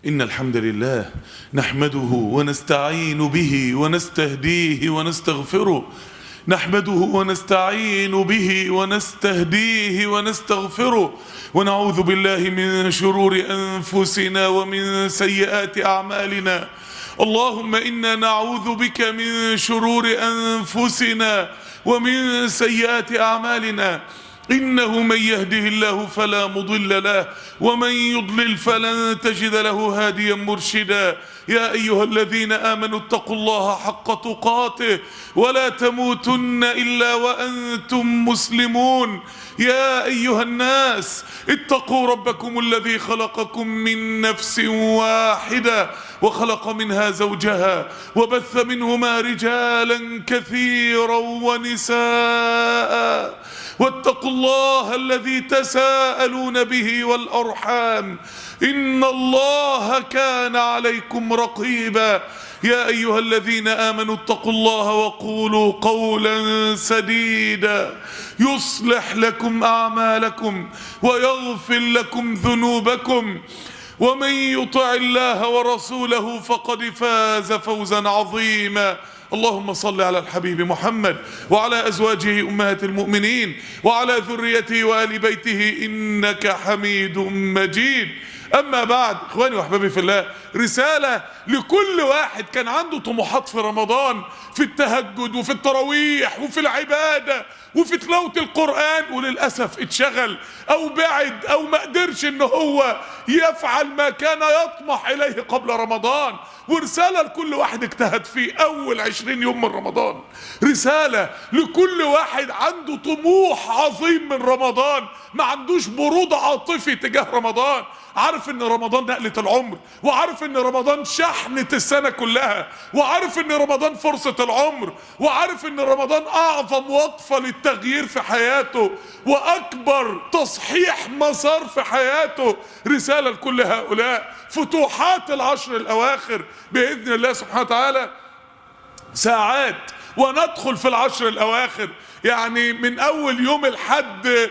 إن الحمد لله نحمده ونستعين به ونستهديه ونستغفره. نحمده ونستعين به ونستهديه ونستغفره، ونعوذ بالله من شرور أنفسنا ومن سيئات أعمالنا. اللهم إنا نعوذ بك من شرور أنفسنا ومن سيئات أعمالنا. إنه من يهده الله فلا مضل له ومن يضلل فلن تجد له هاديا مرشدا. يا أيها الذين آمنوا اتقوا الله حق تقاته ولا تموتن إلا وأنتم مسلمون. يا أيها الناس اتقوا ربكم الذي خلقكم من نفس واحدة وخلق منها زوجها وبث منهما رجالا كثيرا ونساء، واتقوا الله الذي تساءلون به والأرحام إن الله كان عليكم رقيبا. يا أيها الذين آمنوا اتقوا الله وقولوا قولا سديدا يصلح لكم أعمالكم ويغفر لكم ذنوبكم، ومن يطع الله ورسوله فقد فاز فوزا عظيما. اللهم صل على الحبيب محمد وعلى أزواجه أمهات المؤمنين وعلى ذريته وآل بيته إنك حميد مجيد. أما بعد، إخواني وأحبابي في الله، رسالة لكل واحد كان عنده طموحات في رمضان، في التهجد وفي التراويح وفي العبادة وفي تلاوة القرآن، وللأسف اتشغل أو بعد أو ما قدرش إن هو يفعل ما كان يطمح إليه قبل رمضان. ورسالة لكل واحد اجتهد في أول 20 يوم من رمضان، رسالة لكل واحد عنده طموح عظيم من رمضان، ما عندوش برود عاطفي تجاه رمضان، عارف ان رمضان نقلة العمر، وعارف ان رمضان شحنة السنة كلها، وعارف ان رمضان فرصة العمر، وعارف ان رمضان اعظم وقفة للتغيير في حياته واكبر تصحيح مسار في حياته. رسالة لكل هؤلاء. فتوحات العشر الاواخر باذن الله سبحانه وتعالى ساعات وندخل في العشر الاواخر، يعني من اول يوم الحد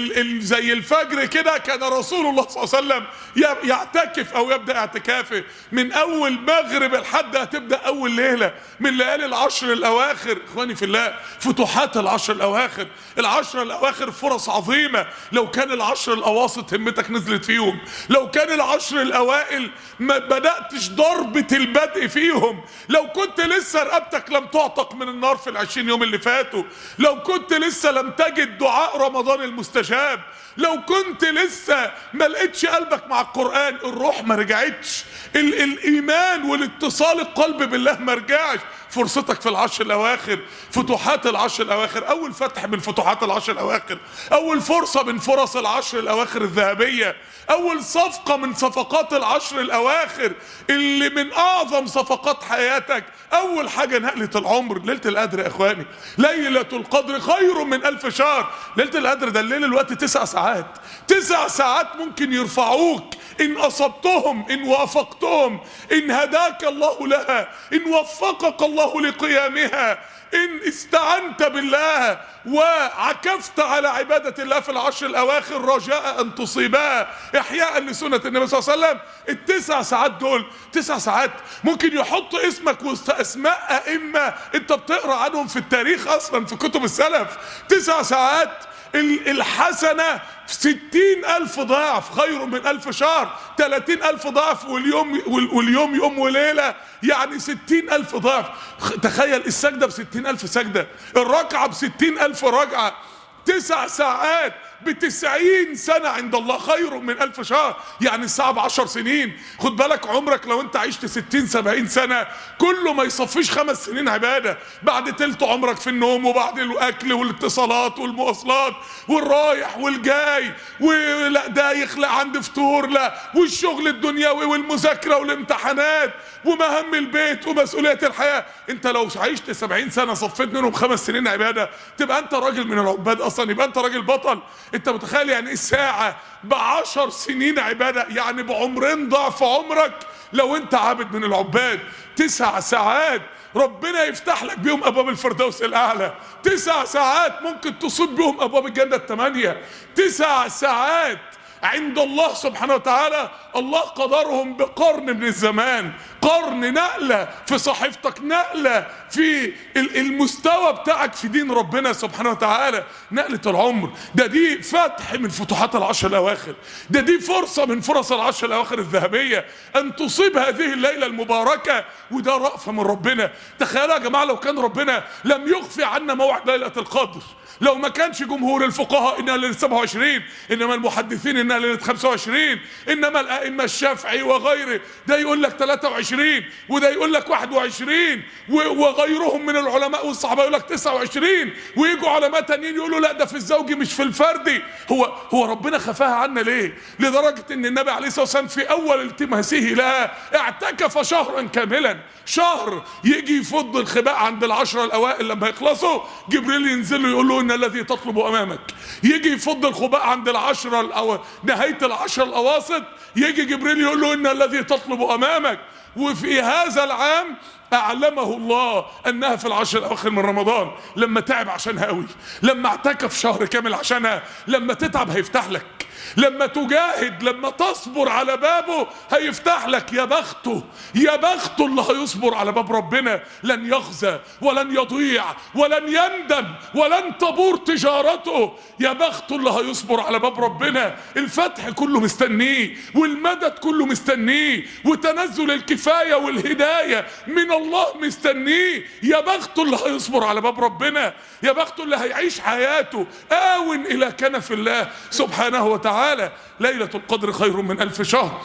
زي الفجر كده كان رسول الله صلى الله عليه وسلم يعتكف او يبدا اعتكافه. من اول مغرب الحد هتبدا اول ليله من ليالي العشر الاواخر. اخواني في الله، فتوحات العشر الاواخر، العشر الاواخر فرص عظيمه. لو كان العشر الاواسط همتك نزلت فيهم، لو كان العشر الاوائل ما بداتش ضربه البدء فيهم، لو كنت لسه رقبتك لم تعتق من النار في ال20 يوم اللي فاتوا، لو كنت لسه لم تجد دعاء رمضان المستجاب، لو كنت لسه ما لقيتش قلبك مع القرآن، الروح ما رجعتش، الإيمان والاتصال القلب بالله ما رجعش، فرصتك في العشر الأواخر. فتوحات العشر الأواخر، أول فتح من فتوحات العشر الأواخر، أول فرصة من فرص العشر الأواخر الذهبية، أول صفقة من صفقات العشر الأواخر اللي من أعظم صفقات حياتك. أول حاجة نقلة العمر، ليلة القدر يا إخواني. ليلة القدر خير من 1000 شهر. ليلة القدر ده الليل الوقت 9 ساعات، 9 ساعات ممكن يرفعوك إن أصبتهم، إن وافقتهم، إن هداك الله لها، إن وفقك الله لقيامها، إن استعنت بالله وعكفت على عبادة الله في العشر الأواخر رجاء أن تصيبها إحياء لسنة النبي صلى الله عليه وسلم. ال9 ساعات دول 9 ساعات ممكن يحط اسمك وسط أسماء أئمة أنت بتقرأ عنهم في التاريخ أصلا في كتب السلف. 9 ساعات الحسنة 60,000 ضعف، خير من 1000 شهر، 30,000 ضعف، واليوم يوم وليلة، يعني 60,000 ضعف. تخيل السجدة ب60,000 سجدة، الركعة ب60,000 ركعة. 9 ساعات ب90 سنة عند الله خير من 1000 شهر، يعني الساعة ب10 سنين. خد بالك عمرك لو انت عشت 60-70 سنة كله ما يصفيش 5 سنين عبادة. بعد تلت عمرك في النوم، وبعد الأكل والاتصالات والمواصلات والرايح والجاي، ولا ده يخلق عند فطور، لا، والشغل الدنيوي والمذاكرة والامتحانات ومهام البيت ومسؤولية الحياة. انت لو عشت 70 سنة صفيت منهم 5 سنين عبادة تبقى انت راجل من العباد اصلا، يبقى انت راجل بطل. انت متخيل يعني ايه الساعة ب10 سنين عبادة؟ يعني بعمرين ضعف عمرك لو انت عابد من العباد. 9 ساعات ربنا يفتح لك بيهم ابواب الفردوس الاعلى. 9 ساعات ممكن تصيب بيهم ابواب الجنة 8. 9 ساعات عند الله سبحانه وتعالى الله قدرهم بقرن من الزمان، قرن، نقلة في صحيفتك، نقلة في المستوى بتاعك في دين ربنا سبحانه وتعالى، نقلة العمر. دي فتح من فتوحات العشر الأواخر، دي فرصة من فرص العشر الأواخر الذهبية أن تصيب هذه الليلة المباركة، وده رأفة من ربنا. تخيلوا يا جماعة لو كان ربنا لم يخفي عنا موعد ليلة القدر، لو ما كانش جمهور الفقهاء انها ليله 27، انما المحدثين انها ليله 25، انما الائمه الشافعي وغيره ده يقول لك 23 وده يقول لك 21 وغيرهم من العلماء والصحابه يقول لك 29، ويجوا علماء تانيين يقولوا لا ده في الزوجي مش في الفردي. هو ربنا خفاها عنا ليه؟ لدرجه ان النبي عليه الصلاه والسلام في اول التماسه لها اعتكف شهرا كاملا، شهر يجي يفض الخباء عند العشرة الاوائل، لما يخلصوا جبريل ينزل له يقول له ان الذي تطلب امامك. يجي يفض الخباء عند العشرة نهاية العشرة الاواسط، يجي جبريل يقول له ان الذي تطلب امامك. وفي هذا العام اعلمه الله انها في العشر الاواخر من رمضان، لما تعب عشانها قوي، لما اعتكف شهر كامل عشانها، لما تتعب هيفتح لك، لما تجاهد، لما تصبر على بابه هيفتح لك. يا بخته، يا بخته اللي هيصبر على باب ربنا، لن يخزى ولن يضيع ولن يندم ولن تبور تجارته. يا بخته اللي هيصبر على باب ربنا، الفتح كله مستنيه والمدد كله مستنيه وتنزل الكفاية والهداية من الله مستنيه. يا بخته اللي هيصبر على باب ربنا، يا بخته اللي هيعيش حياته آون إلى كنف الله سبحانه وتعالى. ليلة القدر خير من 1000 شهر،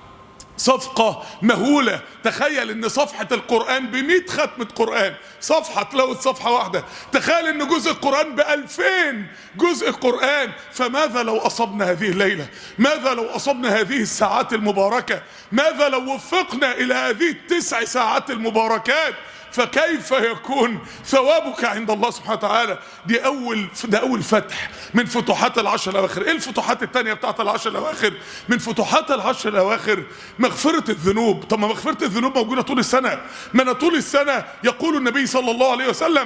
صفقة مهولة. تخيل ان صفحة القرآن ب100 ختمة قرآن، صفحة تلاوة صفحة واحدة، تخيل ان جزء القرآن ب2000 جزء قرآن. فماذا لو أصبنا هذه الليلة؟ ماذا لو أصبنا هذه الساعات المباركة؟ ماذا لو وفقنا إلى هذه ال9 ساعات المباركات؟ فكيف يكون ثوابك عند الله سبحانه وتعالى؟ ده أول فتح من فتوحات العشر الأواخر. إيه الفتوحات التانية بتاعت العشر الأواخر؟ من فتوحات العشر الأواخر مغفرة الذنوب. طب ما مغفرة الذنوب موجودة طول السنة، ما أنا طول السنة يقول النبي صلى الله عليه وسلم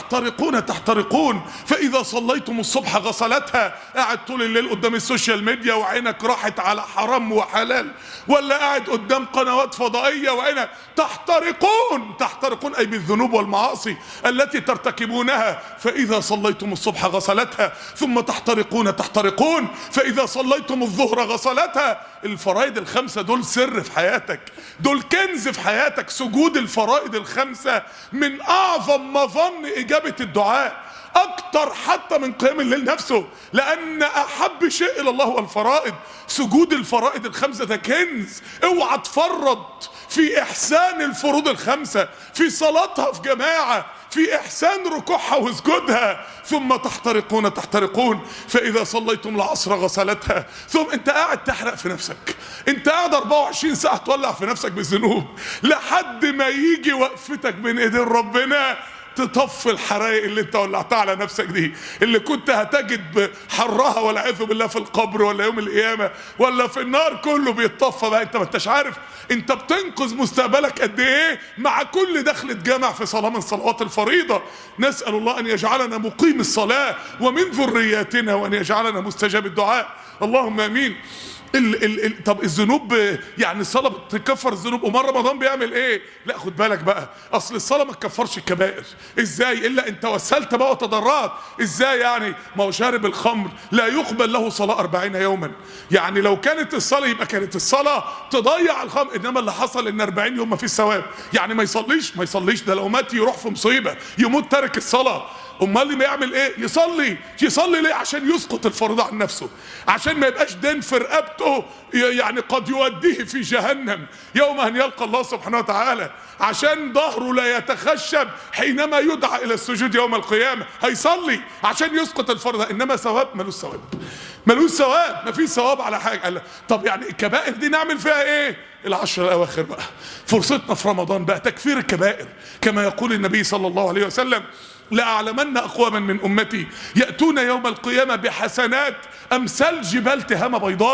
تحترقون فإذا صليتم الصبح غسلتها. قاعد طول الليل قدام السوشيال ميديا وعينك راحت على حرام وحلال، ولا قاعد قدام قنوات فضائية وعينك تحترقون أي بالذنوب والمعاصي التي ترتكبونها. فإذا صليتم الصبح غسلتها، ثم تحترقون فإذا صليتم الظهر غسلتها. الفرائض ال5 دول سر في حياتك، دول كنز في حياتك. سجود الفرائض ال5 من أعظم مظن إجابة الدعاء، أكتر حتى من قيام الليل نفسه، لأن أحب شيء إلى الله هو الفرائض. سجود الفرائض ال5 ده كنز، اوعى تفرط في إحسان الفروض ال5، في صلاتها في جماعة، في إحسان ركوعها وسجودها. ثم تحترقون فإذا صليتم العصر غسلتها. ثم أنت قاعد تحرق في نفسك، أنت قاعد 24 ساعة تولع في نفسك بالذنوب لحد ما يجي وقفتك بين إيدين ربنا تطفي الحرائق اللي انت ولعتها على نفسك دي، اللي كنت هتجد حرها والعياذ بالله في القبر ولا يوم القيامه ولا في النار، كله بيتطفى بقى. انت ما انتش عارف انت بتنقذ مستقبلك قد ايه مع كل دخلة جامع في صلاه من صلوات الفريضه. نسال الله ان يجعلنا مقيم الصلاه ومن ذرياتنا، وان يجعلنا مستجاب الدعاء، اللهم امين. طب الذنوب، يعني الصلاة بتكفر الذنوب، امال رمضان بيعمل ايه؟ لا خد بالك بقى، اصل الصلاة ما تكفرش الكبائر. ازاي؟ الا انت وسلت بقى وتضرعت. ازاي يعني؟ ما هو شارب الخمر لا يقبل له صلاة 40 يوما. يعني لو كانت الصلاة يبقى كانت الصلاة تضيع الخمر، انما اللي حصل ان 40 يوم ما فيش ثواب. يعني ما يصليش، ده لو مات يروح في مصيبة، يموت تارك الصلاة. امال اللي يعمل ايه؟ يصلي ليه؟ عشان يسقط الفريضة عن نفسه، عشان ما يبقاش دين في رقبته يعني قد يوديه في جهنم يوم ان يلقى الله سبحانه وتعالى، عشان ظهره لا يتخشب حينما يدعى الى السجود يوم القيامة. هيصلي عشان يسقط الفريضة، انما ثواب ملوش ثواب، مفيش ثواب على حاجة. طب يعني الكبائر دي نعمل فيها ايه؟ العشر الاواخر بقى فرصتنا في رمضان بقى تكفير الكبائر، كما يقول النبي صلى الله عليه وسلم: لأعلمن أقواما من أمتي يأتون يوم القيامة بحسنات أمثال جبال تهامة بيضاء.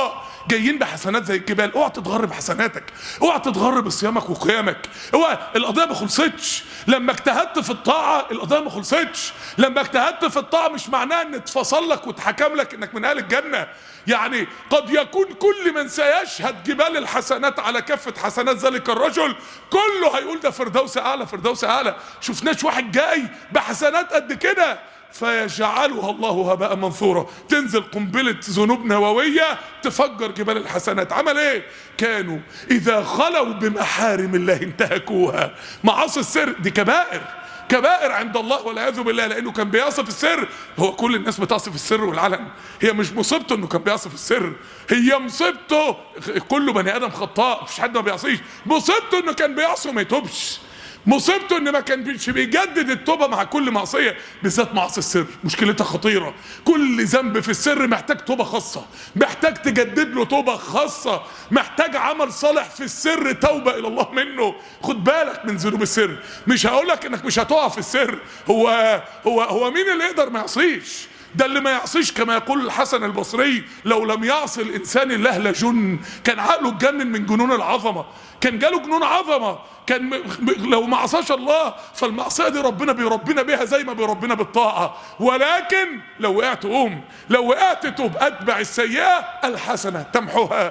جايين بحسنات زي الجبال. اوعى تتغر بحسناتك، اوعى تتغر بصيامك وقيامك. اوعى، القضيه ما خلصتش لما اجتهدت في الطاعه، القضيه ما خلصتش لما اجتهدت في الطاعه. مش معناه ان اتفصل لك واتحكم لك انك من اهل الجنه. يعني قد يكون كل من سيشهد جبال الحسنات على كافه حسنات ذلك الرجل كله هيقول ده فردوس اعلى، فردوس اعلى. شفناش واحد جاي بحسنات قد كده فيجعلها الله هباء منثورا، تنزل قنبله ذنوب نوويه تفجر جبال الحسنات. عمل ايه؟ كانوا اذا خلوا بمحارم الله انتهكوها. معاصي السر دي كبائر، كبائر عند الله والعياذ بالله، لانه كان بيعصي في السر. هو كل الناس بتعصي في السر والعلن، هي مش مصيبته انه كان بيعصي في السر، هي مصيبته كل بني ادم خطاء، مفيش حد ما بيعصيش. مصيبته انه كان بيعصي وما يتوبش، مصيبته ان ما كانش بيجدد التوبه مع كل معصيه، بالذات معصيه السر مشكلتها خطيره. كل ذنب في السر محتاج توبه خاصه، محتاج تجدد له توبه خاصه، محتاج عمل صالح في السر توبه الى الله منه. خد بالك من ذنوب السر. مش هقول لك انك مش هتقع في السر، هو مين اللي يقدر ما يعصيش؟ ده اللي ما يعصيش كما يقول الحسن البصري لو لم يعصي الانسان الله لجن. كان عقله اتجنن من جنون العظمه، كان جاله جنون عظمه. كان لو ما عصاش الله فالمعصيه دي ربنا بيربينا بيها زي ما بيربينا بالطاعه. ولكن لو وقعت قوم، لو وقعت توب، اتبع السيئه الحسنه تمحوها.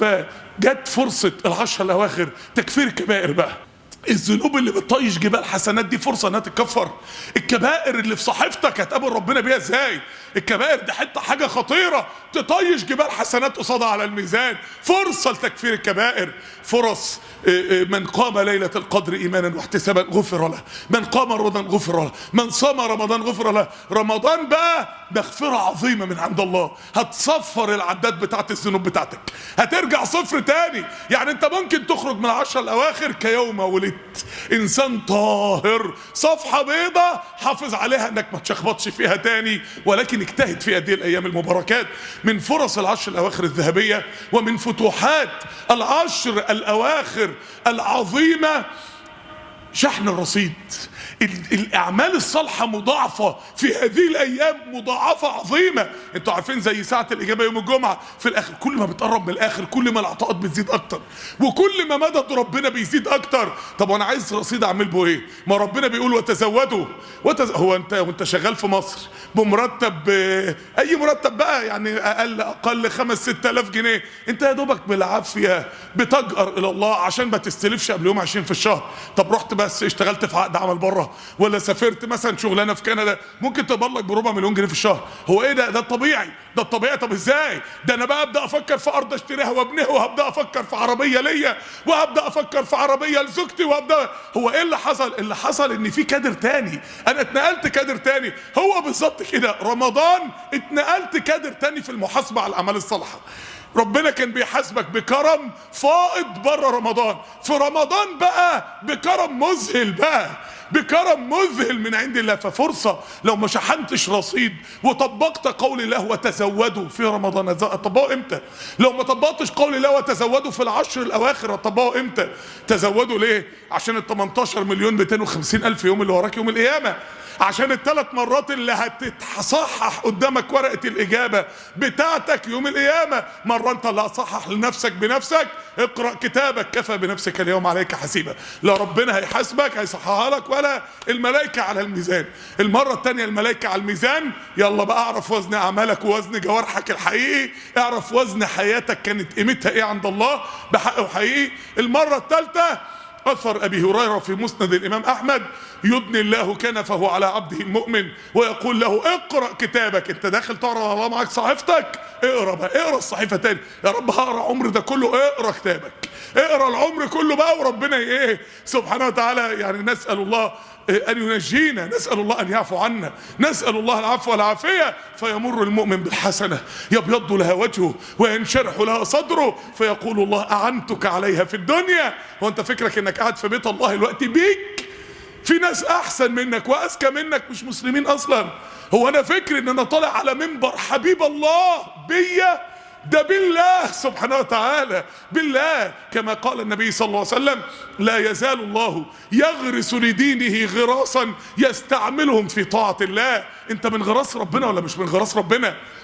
فجت فرصه العشر الاواخر تكفير الكبائر بقى. الذنوب اللي بتطيش جبال حسنات دي فرصه انها تتكفر. الكبائر اللي في صحيفتك هتقابل ربنا بيها ازاي؟ الكبائر دي حاجه خطيره تطيش جبال حسنات قصادها على الميزان. فرصه لتكفير الكبائر، فرص. من قام ليله القدر ايمانا واحتسابا غفر له، من قام رمضان غفر له، من صام رمضان غفر له. رمضان بقى مغفره عظيمه من عند الله، هتصفر العداد بتاعت الذنوب بتاعتك، هترجع صفر تاني. يعني انت ممكن تخرج من العشر الاواخر كيوم ولدت، انسان طاهر، صفحه بيضه حافظ عليها انك ما تشخبطش فيها تاني، ولكن اجتهد في هذه الايام المباركات. من فرص العشر الاواخر الذهبيه ومن فتوحات العشر الاواخر العظيمه شحن الرصيد. الاعمال الصالحه مضاعفه في هذه الايام، مضاعفه عظيمه. انتوا عارفين زي ساعه الاجابه يوم الجمعه في الاخر، كل ما بتقرب من الاخر كل ما العطاءات بتزيد اكتر، وكل ما مدد ربنا بيزيد اكتر. طب وانا عايز رصيد اعمل به ايه؟ ما ربنا بيقول وتزودوا. هو انت شغال في مصر بمرتب، اي مرتب بقى، يعني اقل 5-6 آلاف جنيه، انت يا دوبك بالعافيه بتجأر الى الله عشان ما تستلفش قبل يوم 20 في الشهر. طب رحت بس اشتغلت في عقد عمل بره، ولا سافرت مثلا شغلانه في كندا، ممكن تقبض لك ب4 مليون جنيه في الشهر. هو ايه ده الطبيعي، ده الطبيعي. طب ازاي؟ ده انا بقى ابدا افكر في ارض اشتريها وابنيها، وهبدا افكر في عربيه ليا، وهبدا افكر في عربيه لزوجتي، هو ايه اللي حصل؟ اللي حصل ان في كادر تاني، انا اتنقلت كادر تاني. هو بالظبط كده، رمضان اتنقلت كادر تاني في المحاسبه على الاعمال الصالحه. ربنا كان بيحاسبك بكرم فائض بره رمضان، في رمضان بقى بكرم مذهل، بقى بكرم مذهل من عند الله. ففرصة لو ما شحنتش رصيد وطبقت قول الله وتزودوا في رمضان، هتطبقوا امتى؟ لو ما طبقتش قول الله وتزودوا في العشر الاواخر، هتطبقوا امتى؟ تزودوا ليه؟ عشان ال 18,250,000 يوم اللي وراك يوم القيامة، عشان ال3 مرات اللي هتتصحح قدامك ورقة الإجابة بتاعتك يوم القيامة. مرة انت اللي هتصحح لنفسك بنفسك، اقرأ كتابك كفى بنفسك اليوم عليك حسيبا. لا ربنا هيحاسبك هيصححها لك ولا الملائكة على الميزان. المرة التانية الملائكة على الميزان، يلا بقى اعرف وزن أعمالك ووزن جوارحك الحقيقي، اعرف وزن حياتك كانت قيمتها ايه عند الله بحق وحقيقي. المرة الثالثة أثر أبي هريرة في مسند الإمام أحمد، يدني الله كنفه على عبده المؤمن ويقول له اقرأ كتابك. انت داخل تقرأ الله معاك صحيفتك، اقرأ بقى، اقرأ الصحيفة تاني. يا رب هقرأ عمر ده كله، اقرأ كتابك، اقرأ العمر كله بقى، وربنا ايه سبحانه وتعالى. يعني نسأل الله أن ينجينا، نسأل الله أن يعفو عنا، نسأل الله العفو والعافية. فيمر المؤمن بالحسنة يبيض لها وجهه وينشرح لها صدره، فيقول الله أعنتك عليها في الدنيا. وانت فكرك انك قاعد في بيت الله الوقت بيك؟ في ناس احسن منك واذكى منك مش مسلمين اصلا. هو انا فكر ان انا طالع على منبر حبيب الله بيا؟ ده بالله سبحانه وتعالى، بالله. كما قال النبي صلى الله عليه وسلم لا يزال الله يغرس لدينه غراسا يستعملهم في طاعة الله. انت من غراس ربنا ولا مش من غراس ربنا؟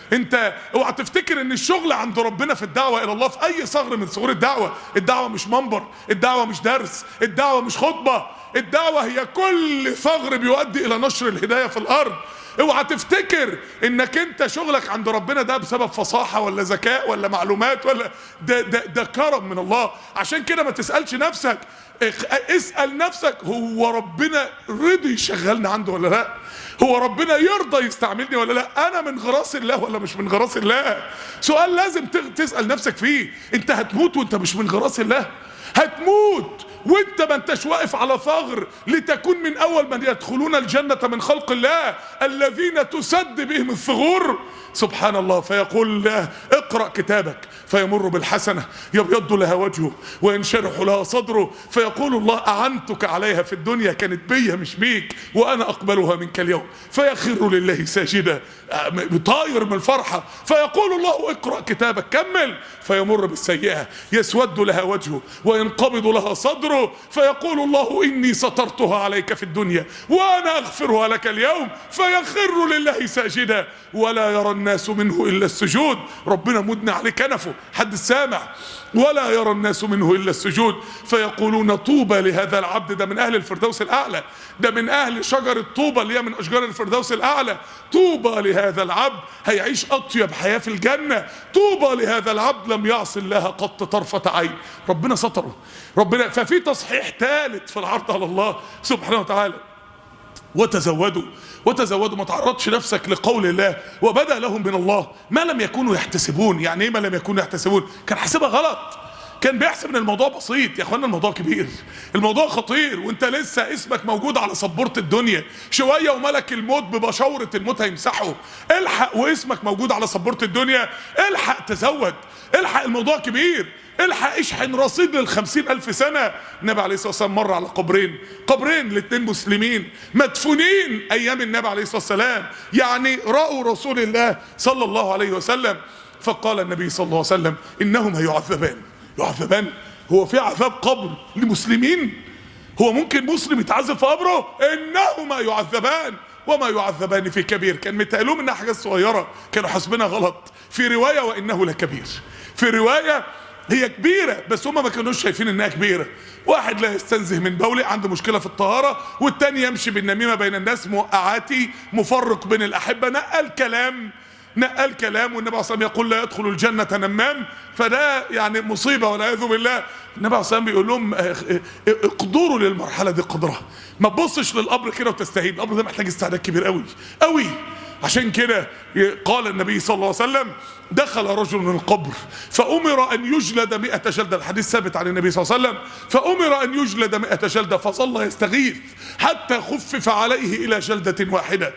انت اوعى تفتكر ان الشغل عند ربنا في الدعوه الى الله في اي ثغر من ثغور الدعوه مش منبر، الدعوه مش درس، الدعوه مش خطبه، الدعوه هي كل ثغر بيؤدي الى نشر الهدايه في الارض. اوعى تفتكر انك انت شغلك عند ربنا ده بسبب فصاحه ولا ذكاء ولا معلومات ولا ده كرم من الله. عشان كده ما تسالش نفسك، اسال نفسك هو ربنا رضي يشغلني عنده ولا لا؟ هو ربنا يرضى يستعملني ولا لا؟ انا من غراس الله ولا مش من غراس الله؟ سؤال لازم تسال نفسك فيه. انت هتموت وانت مش من غراس الله؟ هتموت وانت ما انتش واقف على ثغر لتكون من اول من يدخلون الجنة من خلق الله الذين تسد بهم الثغور. سبحان الله. فيقول الله اقرأ كتابك فيمر بالحسنة يبيض لها وجهه وينشرح لها صدره فيقول الله أعنتك عليها في الدنيا، كانت بيها مش بيك وأنا أقبلها منك اليوم. فيخر لله ساجدا طاير من الفرحة. فيقول الله اقرأ كتابك كمل. فيمر بالسيئة يسود لها وجهه وينقبض لها صدره فيقول الله إني سترتها عليك في الدنيا وأنا أغفرها لك اليوم. فيخر لله ساجدا ولا يرى الناس منه إلا السجود. ربنا مدني عليه كنفه، حد السامع؟ ولا يرى الناس منه إلا السجود. فيقولون طوبى لهذا العبد، ده من أهل الفردوس الأعلى، ده من أهل شجر الطوبى اللي هي من أشجار الفردوس الأعلى. طوبى لهذا العبد، هيعيش أطيب حياة في الجنة. طوبى لهذا العبد لم يعص الله قط طرفة عين. ربنا ستره، ربنا. ففي تصحيح ثالث في العرض على الله سبحانه وتعالى. وتزودوا ما تعرضش نفسك لقول الله وبدأ لهم من الله ما لم يكونوا يحتسبون. يعني ايه ما لم يكونوا يحتسبون؟ كان حاسبها غلط، كان بيحسب ان الموضوع بسيط. يا اخوانا الموضوع كبير، الموضوع خطير، وانت لسه اسمك موجود على سبورة الدنيا شوية وملك الموت ببشورة الموت هيمسحه. الحق واسمك موجود على سبورة الدنيا، الحق تزود، الحق الموضوع كبير، الحق اشحن رصيد ل50,000 سنة. النبي عليه الصلاة والسلام مر على قبرين لاتنين مسلمين مدفونين ايام النبي عليه الصلاة والسلام، يعني رأوا رسول الله صلى الله عليه وسلم. فقال النبي صلى الله عليه وسلم انهما يعذبان. هو في عذاب قبر لمسلمين؟ هو ممكن مسلم يتعذب في قبره؟ انهما يعذبان وما يعذبان في كبير. كان متقالهم انها حاجات صغيرة، كانوا حاسبينها غلط. في رواية وانه لكبير، في رواية هي كبيرة بس هما ما كانوش شايفين انها كبيرة. واحد لا يستنزه من بولي، عنده مشكلة في الطهارة، والتاني يمشي بالنميمة بين الناس، موقعاتي، مفرق بين الأحبة، نقل كلام والنبي عليه الصلاة والسلام يقول لا يدخل الجنة نمام. فده يعني مصيبة والعياذ بالله. النبي عليه الصلاة والسلام بيقول لهم اقدروا للمرحلة دي قدرها، ما تبصش للقبر كده وتستهين، القبر ده محتاج استعداد كبير قوي قوي. عشان كده قال النبي صلى الله عليه وسلم دخل رجل من القبر فأمر أن يجلد 100 جلدة، الحديث ثابت عن النبي صلى الله عليه وسلم، فأمر أن يجلد 100 جلدة فظل يستغيث حتى خفف عليه إلى جلدة واحدة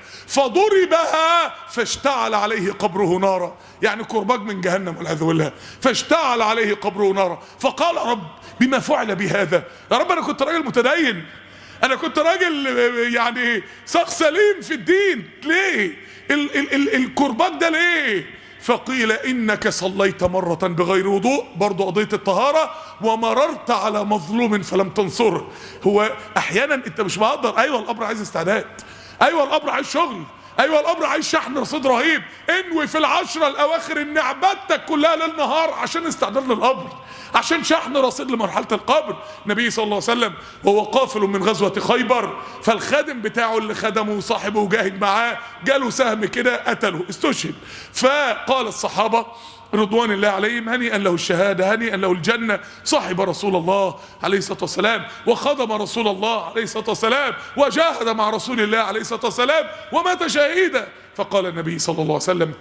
فضربها فاشتعل عليه قبره نارا، يعني كرباج من جهنم والعياذ بالله، فاشتعل عليه قبره نارا. فقال رب بما فعل بهذا؟ يا رب أنا كنت راجل متدين، أنا كنت راجل يعني شخص سليم في الدين، ليه الكرباج ده ليه؟ فقيل إنك صليت مرة بغير وضوء، برضو قضية الطهارة، ومررت على مظلوم فلم تنصره. هو أحيانا أنت مش مقدر. أيوة القبر عايز استعداد، أيوة القبر عايز شغل، أيوة القبر عايز شحن رصيد رهيب. انوي في ال10 الأواخر إن عبادتك كلها ليل نهار عشان استعداد للقبر، عشان شحن رصيد لمرحلة القبر. النبي صلى الله عليه وسلم وهو قافل من غزوة خيبر، فالخادم بتاعه اللي خدمه وصاحبه وجاهد معاه جاله سهم كده قتله، استشهد. فقال الصحابة رضوان الله عليهم هنيئا له الشهادة، هنيئا له الجنة، صاحب رسول الله عليه الصلاة والسلام وخدم رسول الله عليه الصلاة والسلام وجاهد مع رسول الله عليه الصلاة والسلام ومات شهيدا. فقال النبي صلى الله عليه وسلم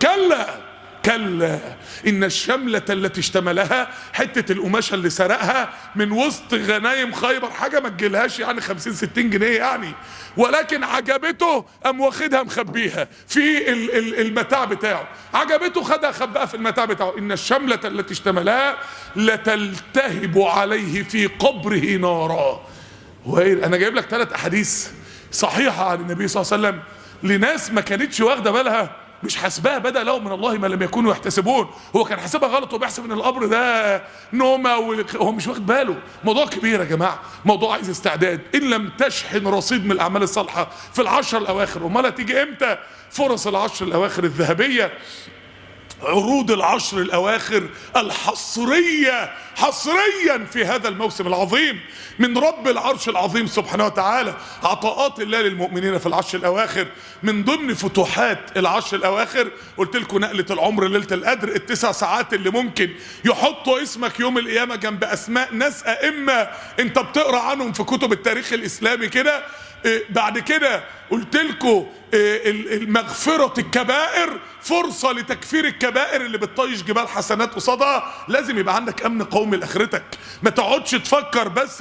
كلا إن الشملة التي اشتملها، حتة القماشة اللي سرقها من وسط غنايم خيبر، حاجة ما تجيلهاش يعني 50-60 جنيه يعني، ولكن عجبته قام واخدها مخبيها في المتاع بتاعه، عجبته خدها خبأها في المتاع بتاعه. إن الشملة التي اشتملها لتلتهب عليه في قبره نارا. أنا جايب لك 3 أحاديث صحيحة عن النبي صلى الله عليه وسلم لناس ما كانتش واخدة بالها، مش حاسباها، بدأ لهم من الله ما لم يكونوا يحتسبون. هو كان حاسبها غلط وبيحسب ان القبر ده نومه هو مش واخد باله. موضوع كبير يا جماعه، موضوع عايز استعداد. ان لم تشحن رصيد من الاعمال الصالحه في ال10 الاواخر، امال هتيجي امتى فرص ال10 الاواخر الذهبيه؟ عروض العشر الأواخر الحصرية حصريا في هذا الموسم العظيم من رب العرش العظيم سبحانه وتعالى. عطاءات الله للمؤمنين في العشر الأواخر، من ضمن فتوحات العشر الأواخر قلت لكم نقلة العمر ليلة القدر، ال9 ساعات اللي ممكن يحطوا اسمك يوم القيامة جنب أسماء ناس أئمة أنت بتقرأ عنهم في كتب التاريخ الإسلامي كده. بعد كده قلت لكم المغفرة الكبائر، فرصة لتكفير الكبائر اللي بتطيش جبال حسنات قصادها. لازم يبقى عندك امن قومي لاخرتك، ما تقعدش تفكر بس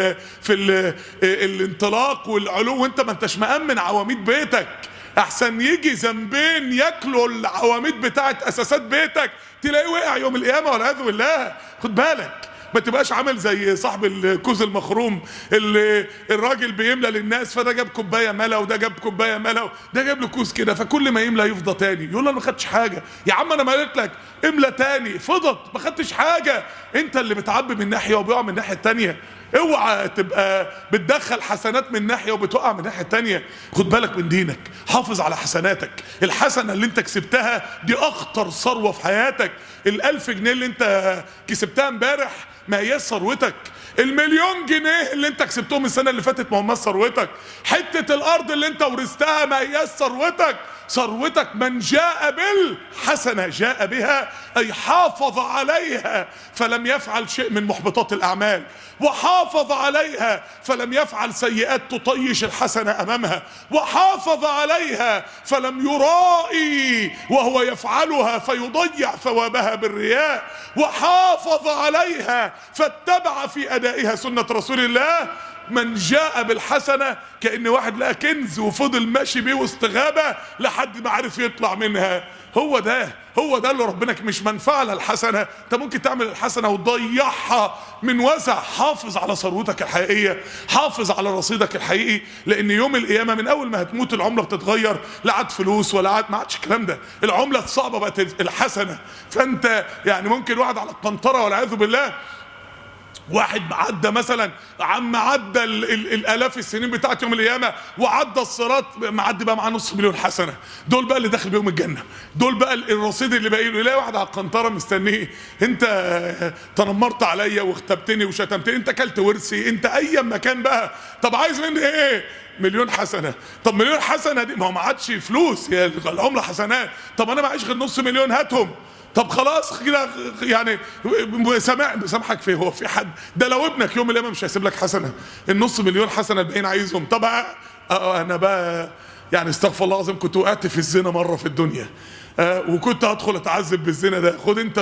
في الانطلاق والعلو وانت ما انتش مأمن عواميد بيتك، احسن يجي ذنبين ياكلوا العواميد بتاعت اساسات بيتك تلاقيه وقع يوم القيامة والعياذ بالله. خد بالك، ما تبقاش عامل زي صاحب الكوز المخروم اللي الراجل بيملى للناس، فده جاب كوبايه ملا وده جاب كوبايه ملا وده جاب له كوز كده، فكل ما يملى يفضى تاني. يقول له انا ما خدتش حاجه يا عم، انا مليت لك، املى تاني، فضت، ما خدتش حاجه. انت اللي بتعبي من ناحيه وبيقع من الناحيه التانيه. اوعى تبقى بتدخل حسنات من ناحيه وبتوقع من الناحيه التانيه. خد بالك من دينك، حافظ على حسناتك. الحسنه اللي انت كسبتها دي اخطر ثروه في حياتك. ال1000 جنيه اللي انت كسبتها امبارح ما هي ثروتك. ال1,000,000 جنيه اللي انت كسبتهم السنه اللي فاتت ما هم ثروتك. حته الارض اللي انت ورثتها ما هي ثروتك. ثروتك من جاء بالحسنه جاء بها، اي حافظ عليها فلم يفعل شيء من محبطات الاعمال، وحافظ عليها فلم يفعل سيئات تطيش الحسنه امامها، وحافظ عليها فلم يرائي وهو يفعلها فيضيع ثوابها بالرياء، وحافظ عليها فاتبع في ادائها سنه رسول الله. من جاء بالحسنة كأن واحد لقى كنز وفضل ماشي بيه وسط غابة لحد ما عرف يطلع منها. هو ده اللي ربنا، مش من فعل الحسنة. انت ممكن تعمل الحسنة وتضيعها من وسع. حافظ على ثروتك الحقيقية، حافظ على رصيدك الحقيقي، لان يوم القيامة من اول ما هتموت العملة بتتغير، لا عاد فلوس ولا عاد، ما عادش الكلام ده. العملة الصعبة بقت الحسنة. فانت يعني ممكن واحد على القنطرة والعياذ بالله، واحد عدى مثلا عدى الالاف السنين بتاعت يوم القيامه وعدى الصراط، معدي بقى معاه 500,000 حسنه. دول بقى اللي داخل بيهم الجنه، دول بقى الرصيد اللي باقي له. يلاقي واحد على القنطره مستنيه، انت تنمرت عليا واختبتني وشتمتني، انت كلت ورثي، انت اي مكان بقى، طب عايز مني ايه؟ 1,000,000 حسنه. طب 1,000,000 حسنه دي ما هو ما عادش فلوس، هي العمله حسنات. طب انا معيش غير 500,000 هاتهم. طب خلاص كده يعني مسامحك فيه. هو في حد ده لو ابنك يوم القيامه مش هيسيب لك حسنه؟ ال500,000 حسنه الباقيين عايزهم. طب انا بقى يعني استغفر الله العظيم كنت وقعت في الزنا مره في الدنيا، وكنت هدخل اتعذب بالزنا ده. خد انت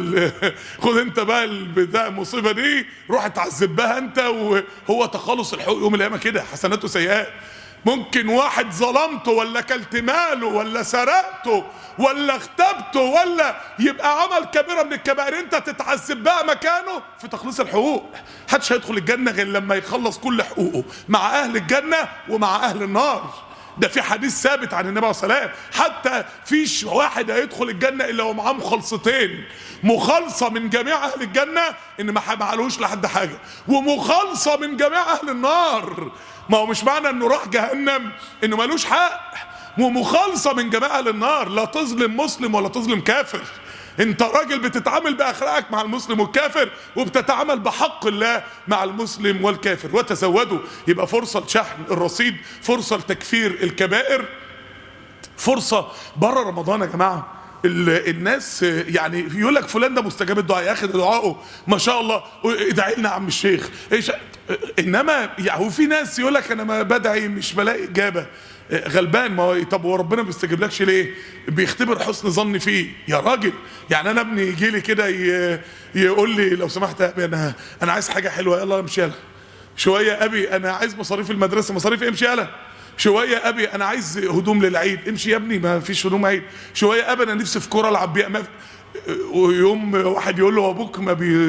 بقى بتاع المصيبه دي، روح اتعذب بها انت. وهو تخلص الحقوق يوم القيامه كده، حسناته سيئات. ممكن واحد ظلمته ولا كلت ماله ولا سرقته ولا اغتبته ولا يبقى عمل كبيرة من الكبائر، انت تتعذب بقى مكانه في تخليص الحقوق. محدش هيدخل الجنة غير لما يخلص كل حقوقه مع اهل الجنة ومع اهل النار. ده في حديث ثابت عن النبي عليه الصلاة والسلام، حتى فيش واحد هيدخل الجنة الا ومعاه مخلصتين، مخلصة من جميع اهل الجنة ان ما معلوش لحد حاجة، ومخلصة من جميع اهل النار. ما هو مش معنى انه راح جهنم انه مالوش حق، ومخالصة من جميع اهل النار. لا تظلم مسلم ولا تظلم كافر. انت راجل بتتعامل باخلاقك مع المسلم والكافر، وبتتعامل بحق الله مع المسلم والكافر. وتزودوا، يبقى فرصة لشحن الرصيد، فرصة لتكفير الكبائر، فرصة بره رمضان يا جماعة. الناس يعني يقول لك فلان ده مستجاب الدعاء، يا اخي ده دعائه ما شاء الله، ادعي لنا يا عم الشيخ. انما يعني في ناس يقول لك انا ما بدعي مش بلاقي اجابه. غلبان. ما هو طب هو ربنا ما بيستجيبلكش ليه؟ بيختبر حسن ظني فيه يا راجل. يعني انا ابني يجي لي كده يقول لي لو سمحت يا ابي انا عايز حاجه حلوه، يلا امشي يلا شويه. ابي انا عايز مصاريف المدرسه، مصاريف امشي يلا شويه. ابي انا عايز هدوم للعيد، امشي يا ابني ما فيش هدوم عيد شويه. ابي انا نفسي في كوره العب بيها. ويوم واحد يقول له ابوك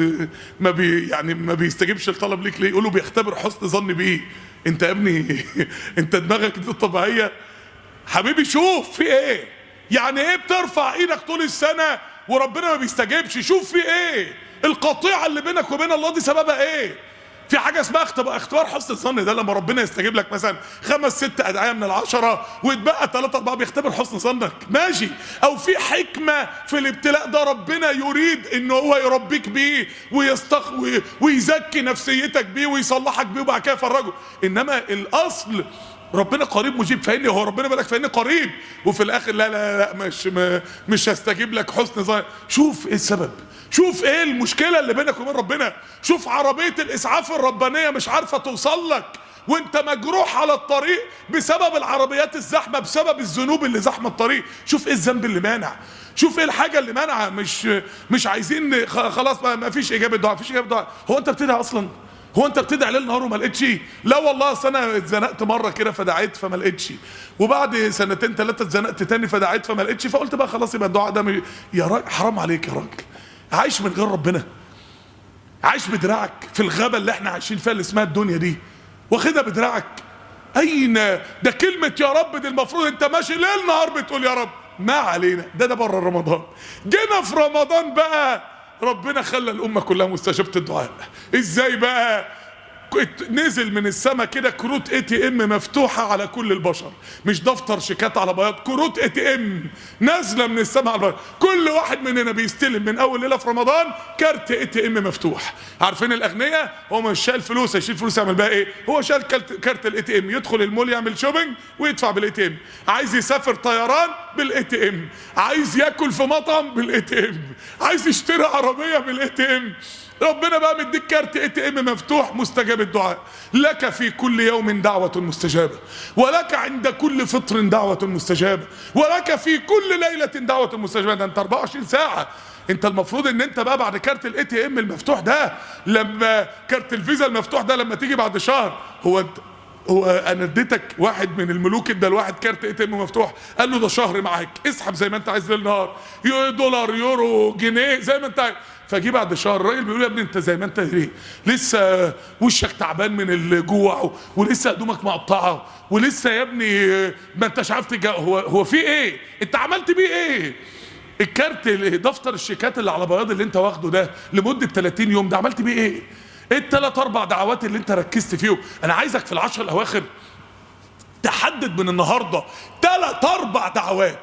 ما بيستجيبش الطلب ليك ليه؟ يقول له بيختبر حسن ظني بيه. انت يا ابني انت دماغك دي طبيعيه؟ حبيبي شوف في ايه. يعني ايه بترفع ايدك طول السنه وربنا ما بيستجيبش؟ شوف في ايه. القطيعه اللي بينك وبين الله دي سببها ايه؟ في حاجه اسمها اختبار حسن الظن، ده لما ربنا يستجيب لك مثلا 5 6 ادعيه من ال10 ويتبقى 3 4 بيختبر حسن ظنك، ماشي. او في حكمه في الابتلاء ده ربنا يريد ان هو يربيك بيه ويزكي نفسيتك بيه ويصلحك بيه وبعد كده يفرجه. انما الاصل ربنا قريب مجيب، فاني هو ربنا بالك فاني قريب، وفي الاخر لا لا لا مش هستجيب لك حسن ظن. شوف ايه السبب، شوف ايه المشكله اللي بينك وبين ربنا، شوف عربيه الاسعاف الربانيه مش عارفه توصل لك وانت مجروح على الطريق بسبب العربيات الزحمه، بسبب الذنوب اللي زحمه الطريق. شوف ايه الذنب اللي مانع، شوف ايه الحاجه اللي مانعه. مش عايزين خلاص ما فيش اجابه دعاء، فيش اجابه دعاء. هو انت بتدعي اصلا؟ هو انت بتدعي ليل نهار وما لقيتش؟ لا والله، اصل انا اتزنقت مره كده فدعيت فما لقيتش، وبعد 2 3 اتزنقت تاني فدعيت فما لقيتش، فقلت بقى خلاص يبقى الدعاء ده يا راجل حرام عليك يا راجل، عايش من غير ربنا، عايش بدراعك في الغابه اللي احنا عايشين فيها اللي اسمها الدنيا دي، واخدها بدراعك. اين ده كلمه يا رب دي المفروض انت ماشي ليل نهار بتقول يا رب. ما علينا، ده بره رمضان. جينا في رمضان بقى ربنا خلى الامه كلها مستجابه الدعاء. ازاي بقى؟ نزل من السماء كده كروت ATM مفتوحه على كل البشر، مش دفتر شيكات على بياض، كروت ATM نازله من السماء على البشر. كل واحد مننا بيستلم من اول ليله في رمضان كارت ATM مفتوح. عارفين الاغنياء هو مش شايل فلوس، هيشيل فلوس يعمل بقى ايه؟ هو شايل كارت الATM، يدخل المول يعمل شوبينج ويدفع بالATM، عايز يسافر طيران بالATM، عايز ياكل في مطعم بالATM، عايز يشتري عربيه بالATM. ربنا بقى مديك كارت ATM مفتوح مستجاب الدعاء. لك في كل يوم دعوة مستجابة، ولك عند كل فطر دعوة مستجابة، ولك في كل ليلة دعوة مستجابة. ده انت 24 ساعة. انت المفروض ان انت بقى بعد كارت الATM المفتوح ده، لما كارت الفيزا المفتوح ده لما تيجي بعد شهر، هو انا اديتك واحد من الملوك ادى لواحد كارت ATM مفتوح، قال له ده شهر معاك، اسحب زي ما انت عايز ليل نهار، دولار يورو جنيه زي ما انت عايز. فجي بعد شهر الراجل بيقول يا ابني انت زي ما انت ليه؟ لسه وشك تعبان من الجوع ولسه هدومك مقطعه ولسه يا ابني ما انتش عارف هو في ايه؟ انت عملت بيه ايه؟ الكارت دفتر الشيكات اللي على بياض اللي انت واخده ده لمده 30 يوم ده عملت بيه ايه؟ ايه الثلاث 4 دعوات اللي انت ركزت فيهم؟ انا عايزك في ال10 الاواخر تحدد من النهارده 3 4 دعوات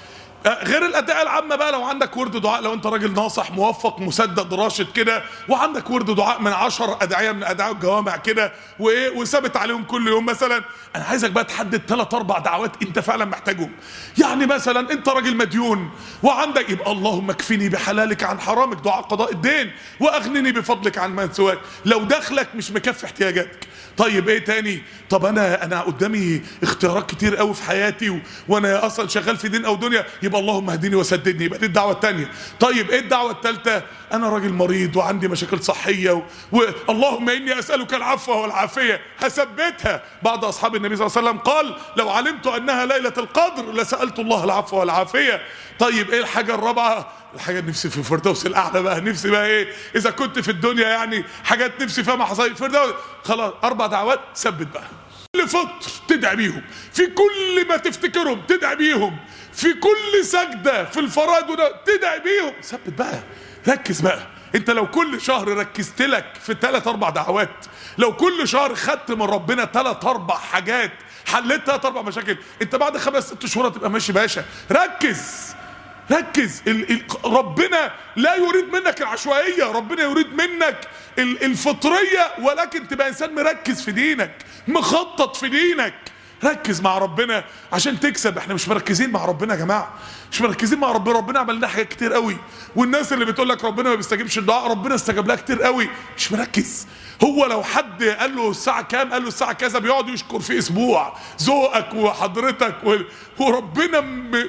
غير الادعيه العامه بقى. لو عندك ورد دعاء، لو انت راجل ناصح موفق مسدد راشد كده وعندك ورد دعاء من 10 ادعيه من ادعيه الجوامع كده وايه وثابت عليهم كل يوم مثلا، انا عايزك بقى تحدد 3 4 دعوات انت فعلا محتاجهم. يعني مثلا انت راجل مديون وعندك، يبقى اللهم اكفني بحلالك عن حرامك، دعاء قضاء الدين، واغنني بفضلك عن من سواك. لو دخلك مش مكفي احتياجاتك، طيب ايه تاني؟ طب انا قدامي اختيارات كتير قوي في حياتي وانا اصلا شغال في دين او دنيا، يبقى اللهم اهدني وسددني، يبقى دي الدعوه الثانيه. طيب ايه الدعوه الثالثه؟ انا راجل مريض وعندي مشاكل صحيه اللهم اني اسالك العفو والعافيه، هثبتها. بعض اصحاب النبي صلى الله عليه وسلم قال لو علمت انها ليله القدر لسالت الله العفو والعافيه. طيب ايه الحاجه الرابعه؟ الحاجه نفسي في الفردوس الاعلى بقى، نفسي بقى ايه؟ اذا كنت في الدنيا يعني حاجات نفسي فيها ما حصلت فردوس، خلاص 4 دعوات ثبت بقى. كل فطر تدعي بيهم، في كل ما تفتكرهم تدعي بيهم، في كل سجده في الفرائض تدعي بيهم. ثبت بقى، ركز بقى. انت لو كل شهر ركزت لك في 3 4 دعوات، لو كل شهر خدت من ربنا 3 4 حاجات حليت 3 4 مشاكل، انت بعد 5 6 شهور هتبقى ماشي باشا. ركز ركز. ربنا لا يريد منك العشوائية، ربنا يريد منك الفطرية، ولكن تبقى انسان مركز في دينك، مخطط في دينك. ركز مع ربنا عشان تكسب. احنا مش مركزين مع ربنا يا جماعه، مش مركزين مع ربنا. ربنا عمل لنا حاجات كتير قوي، والناس اللي بتقول لك ربنا ما بيستجيبش الدعاء، ربنا استجاب لها كتير قوي. مش مركز. هو لو حد قال له الساعه كام، قال له الساعه كذا، بيقعد يشكر في اسبوع ذوقك وحضرتك وربنا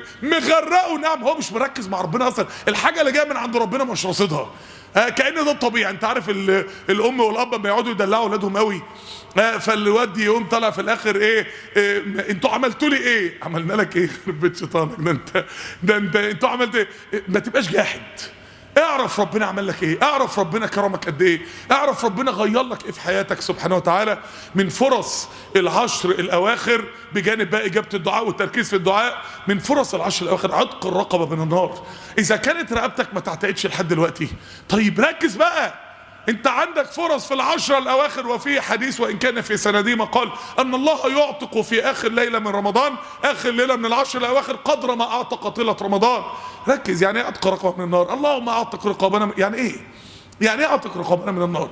مغرقه نعم. هو مش مركز مع ربنا اصلا، الحاجه اللي جايه من عند ربنا مش راصدها. كأن ده الطبيعي. انت عارف الام والاب لما يقعدوا يدلعوا اولادهم قوي، فالواد يقوم طالع في الاخر ايه انتوا عملتوا لي ايه؟ عملنا لك ايه؟ يخرب بيت شيطانك. ده انتوا عملت ايه؟ ما تبقاش جاحد. اعرف ربنا عمل لك ايه، اعرف ربنا كرمك قد ايه، اعرف ربنا غير لك ايه في حياتك سبحانه وتعالى. من فرص ال10 الاواخر بجانب بقى اجابه الدعاء والتركيز في الدعاء، من فرص ال10 الاواخر عتق الرقبه من النار. اذا كانت رقبتك ما تعتقدش لحد دلوقتي، طيب ركز بقى، انت عندك فرص في العشرة الاواخر. وفي حديث وان كان في سنده مقال ان الله يعتق في اخر ليلة من رمضان، اخر ليلة من العشر الاواخر، قدر ما اعتق طيلة رمضان. ركز، يعني ايه اعتق رقبة من النار؟ اللهم اعتق رقابنا يعني ايه؟ يعني ايه اعتق رقابنا من النار؟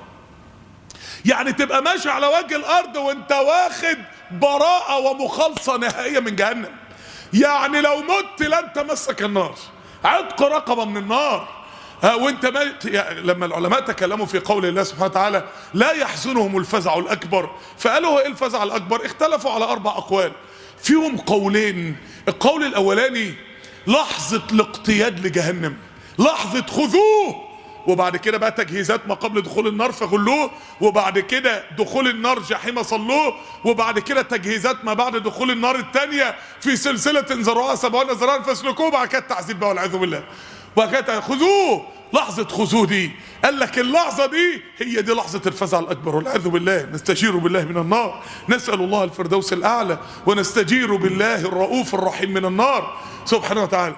يعني تبقى ماشي على وجه الارض وانت واخد براءة ومخالصة نهائية من جهنم. يعني لو مت لن تمسك النار، عتق رقبة من النار. وانت ميت. يعني لما العلماء تكلموا في قول الله سبحانه وتعالى لا يحزنهم الفزع الاكبر، فقالوا ايه الفزع الاكبر؟ اختلفوا على 4 اقوال، فيهم قولين. القول الاولاني لحظة الاقتياد لجهنم، لحظة خذوه، وبعد كده بقى تجهيزات ما قبل دخول النار فغلوه، وبعد كده دخول النار جحيم صلوه، وبعد كده تجهيزات ما بعد دخول النار الثانيه في سلسله ذرعها 70 ذراعا فاسلكوه، بعد كده التعذيب بقى والعياذ بالله، وبعد كده خذوه. لحظه خذوه دي قال لك اللحظه دي هي دي لحظه الفزع الاكبر والعياذ بالله. نستجير بالله من النار، نسال الله الفردوس الاعلى، ونستجير بالله الرؤوف الرحيم من النار سبحانه وتعالى.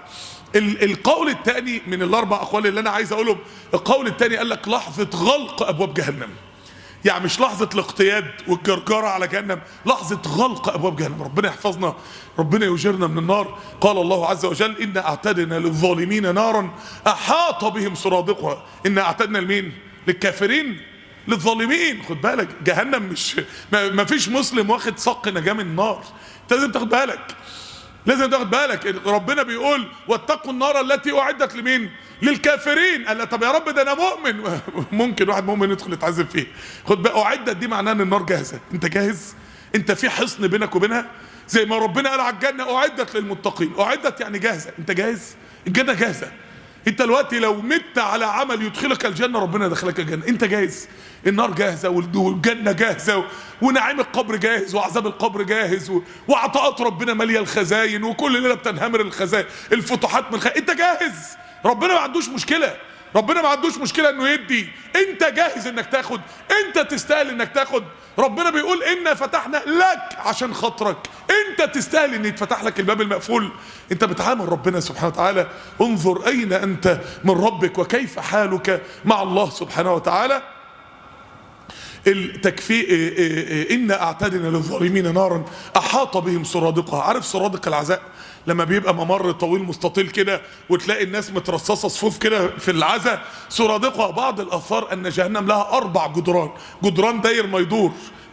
القول الثاني من ال4 اقوال اللي انا عايز اقولهم، القول الثاني قال لك لحظه غلق ابواب جهنم. يعني مش لحظه الاقتياد والجرجره على جهنم، لحظه غلق ابواب جهنم. ربنا يحفظنا، ربنا يجرنا من النار. قال الله عز وجل إن أعتدنا للظالمين نارا أحاط بهم سرادقها. إن أعتدنا لمين؟ للكافرين، للظالمين. خد بالك جهنم مش ما فيش مسلم واخد صق نجاة من النار. انت لازم تاخد بالك، لازم تاخد بالك. ربنا بيقول واتقوا النار التي أعدت لمين؟ للكافرين. قال طب يا رب ده انا مؤمن. ممكن واحد مؤمن يدخل يتعذب فيه. خد بقى، أعدت دي معناها ان النار جاهزة. انت جاهز؟ انت في حصن بينك وبينها؟ زي ما ربنا قال على الجنة أعدت للمتقين، أعدت يعني جاهزة. انت جاهز؟ الجنة جاهزة. انت دلوقتي لو مت على عمل يدخلك الجنة ربنا يدخلك الجنة. انت جاهز؟ النار جاهزة والجنة جاهزة ونعيم القبر جاهز وعذاب القبر جاهز وعطاءات ربنا مالية الخزاين، وكل ليلة بتنهمر الخزاين، الفتوحات من انت جاهز. ربنا ما عندوش مشكلة، ربنا ما عندوش مشكلة انه يدي. انت جاهز انك تاخد، انت تستاهل انك تاخد. ربنا بيقول إنا فتحنا لك عشان خاطرك، انت تستاهل ان يتفتح لك الباب المقفول. انت بتعامل ربنا سبحانه وتعالى. انظر اين انت من ربك وكيف حالك مع الله سبحانه وتعالى. إنا أعتدنا للظالمين نارا أحاط بهم سرادقها. عارف سرادق العزاء؟ لما بيبقى ممر طويل مستطيل كده وتلاقي الناس مترصصة صفوف كده في العزاء. سرادقها بعض الآثار أن جهنم لها 4 جدران، جدران داير ما يدور،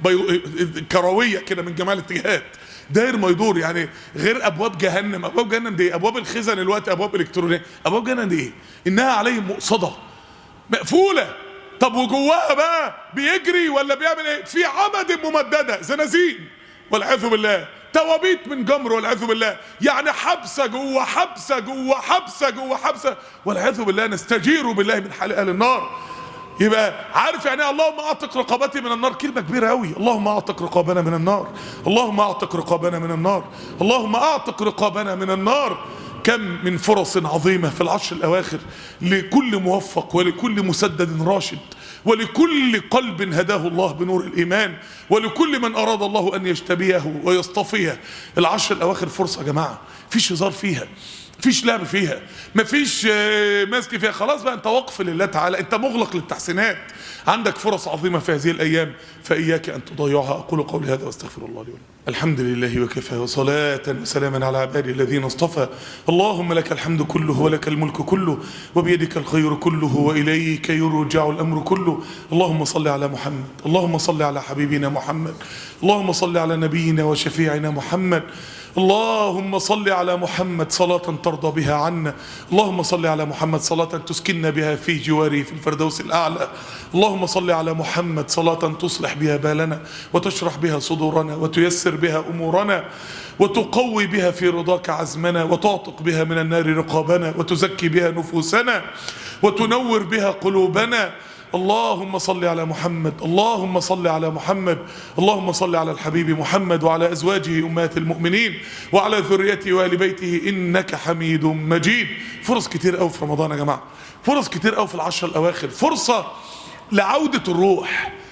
كروية كده من جميع الاتجاهات، داير ما يدور. يعني غير أبواب جهنم. أبواب جهنم دي أبواب الخزن الوقت، أبواب إلكترونية. أبواب جهنم دي إنها عليهم مؤصدة مقفولة. طب وجواها بقى بيجري ولا بيعمل ايه؟ في عمد ممدده، زنازين والعياذ بالله، توابيت من جمر والعياذ بالله. يعني حبسه جوه حبسه جوه حبسه جوه حبسه والعياذ بالله. نستجير بالله من حال اهل النار. يبقى عارف يعني اللهم اعتق رقبتي من النار؟ كلمه كبيره قوي. اللهم اعتق رقابنا من النار، اللهم اعتق رقابنا من النار، اللهم اعتق رقابنا من النار. كم من فرص عظيمة في العشر الأواخر لكل موفق ولكل مسدد راشد ولكل قلب هداه الله بنور الإيمان ولكل من أراد الله أن يجتبيه ويصطفيه. العشر الأواخر فرصة يا جماعة، فيش هزار فيها، مفيش لعب فيها، مفيش ماسك فيها. خلاص بقى انت وقف لله تعالى، انت مغلق للتحسينات. عندك فرص عظيمة في هذه الأيام فإياك أن تضيعها. أقول قولي هذا واستغفر الله لي ولكم. الحمد لله وكفى، وصلاة وسلاما على عباده الذين اصطفى. اللهم لك الحمد كله ولك الملك كله وبيدك الخير كله وإليك يرجع الأمر كله. اللهم صل على محمد، اللهم صل على حبيبنا محمد، اللهم صل على نبينا وشفيعنا محمد. اللهم صل على محمد صلاة ترضى بها عنا. اللهم صل على محمد صلاة تسكننا بها في جواره في الفردوس الأعلى. اللهم صل على محمد صلاة تصلح بها بالنا وتشرح بها صدورنا وتيسر بها أمورنا وتقوي بها في رضاك عزمنا وتعتق بها من النار رقابنا وتزكي بها نفوسنا وتنور بها قلوبنا. اللهم صل على محمد، اللهم صل على محمد، اللهم صل على الحبيب محمد وعلى أزواجه أمهات المؤمنين وعلى ذريته وآل بيته إنك حميد مجيد. فرص كتير قوي في رمضان يا جماعة، فرص كتير قوي في العشر الأواخر، فرصة لعودة الروح،